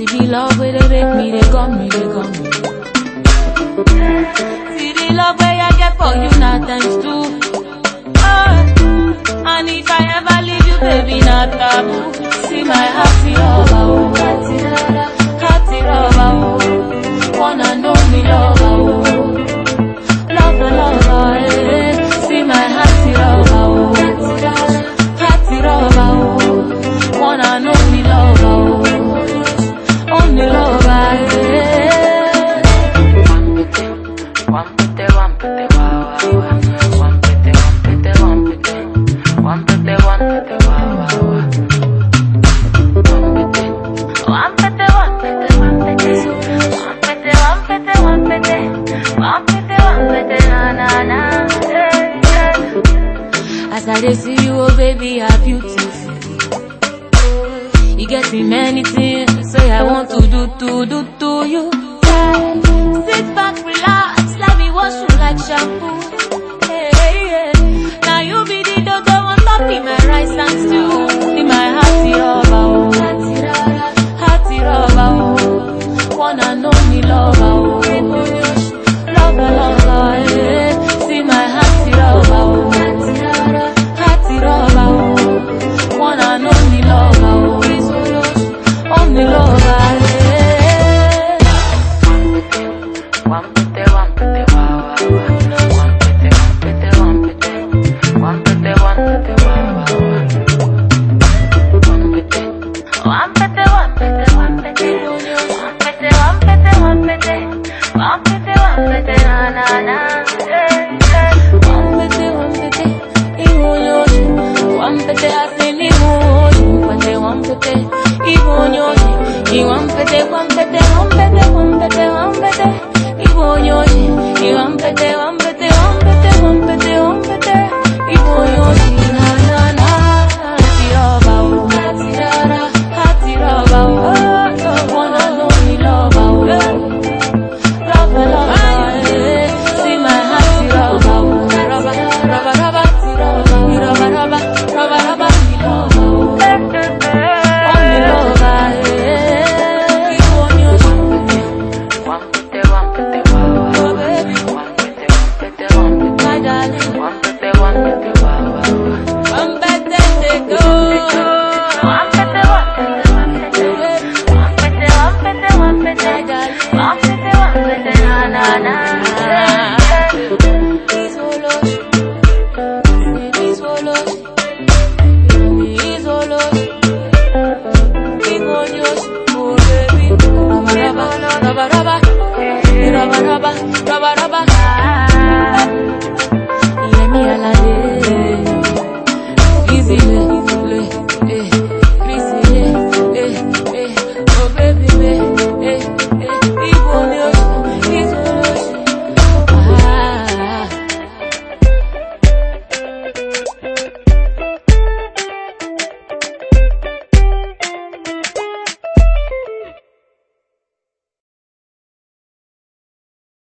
See the love where they make me, they gun me, they gun me. See the love where I get for you, not times two. And if I ever leave you, baby, not taboo. See my happy lover, oh, happy lover, oh. Wanna know me lover, oh, lover, lover, eh. See my happy lover, oh, happy lover, oh. Wanna know me lover, oh, only lover, eh. One pete, wow, wow, wow. One pete, wow, wow, wow. One pete, na, na. As I see you, oh baby, you're beautiful. You get me many things, say I want to do to you. Sit back, relax, let me wash you like shampoo. Hey. Now you be the dodo on top in my rice and stew. In my hearty lover, oh, hearty lover, oh. Wanna know me lover, oh, lover, lover, eh. See my hearty lover, oh, hearty lover, oh. Wanna know me lover, oh, only lover, eh. One pete, wow, wow. One pete, wow, wow. One pete, wow, wow. Na, na. One pete, I say ni moyo. One pete, ibonyoji. One pete, ibonyoji. One pete, ibonyoji. Na, na. Hati lover, oh, hati lover, oh. Wanna know me lover, oh, lover, eh. See my hati lover, oh, rubber, me lover, me lover, oh. Only lover, eh. Ibonyoji. One pete, wow, baby. My darling. One pete, wow, wow. One pete, take go. One pete, wow, my darling. Na, na. Raba, raba, raba, raba, raba, raba.